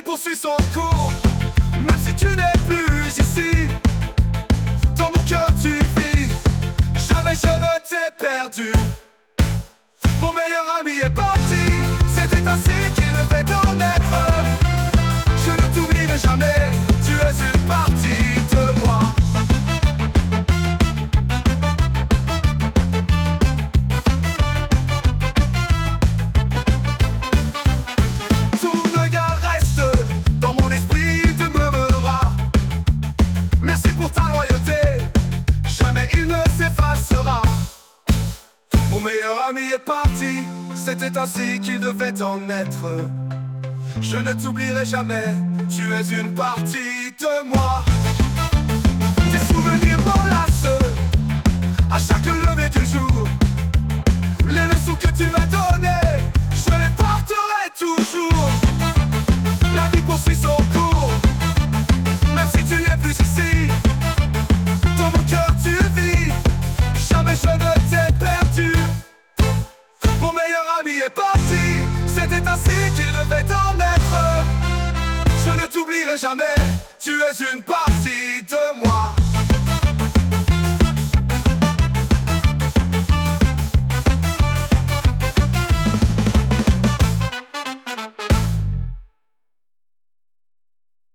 poursuit son cours. Même si tu n'es plus ici, dans mon cœur tu vis. Jamais je ne t'ai perdu. Mon meilleur ami est parti, c'était ainsi qu'il devait en être. Je ne t'oublierai jamais, tu es une partie de moi. Ton regard reste dans mon esprit, demeurera. Merci pour ta loyauté, jamais il ne s'effacera. Mon meilleur ami est parti, c'était ainsi qu'il devait en être. Je ne t'oublierai jamais, tu es une partie de moi. Tes souvenirs m'enlacent à chaque lever du jour. Les leçons que tu m'as données, je les porterai toujours. La vie poursuit son cours, même si tu n'es plus ici. Dans mon cœur tu vis, jamais je ne t'ai perdu. Mon meilleur ami est parti, c'était ainsi qu'il devait en être. Je ne t'oublierai jamais, tu es une partie de moi.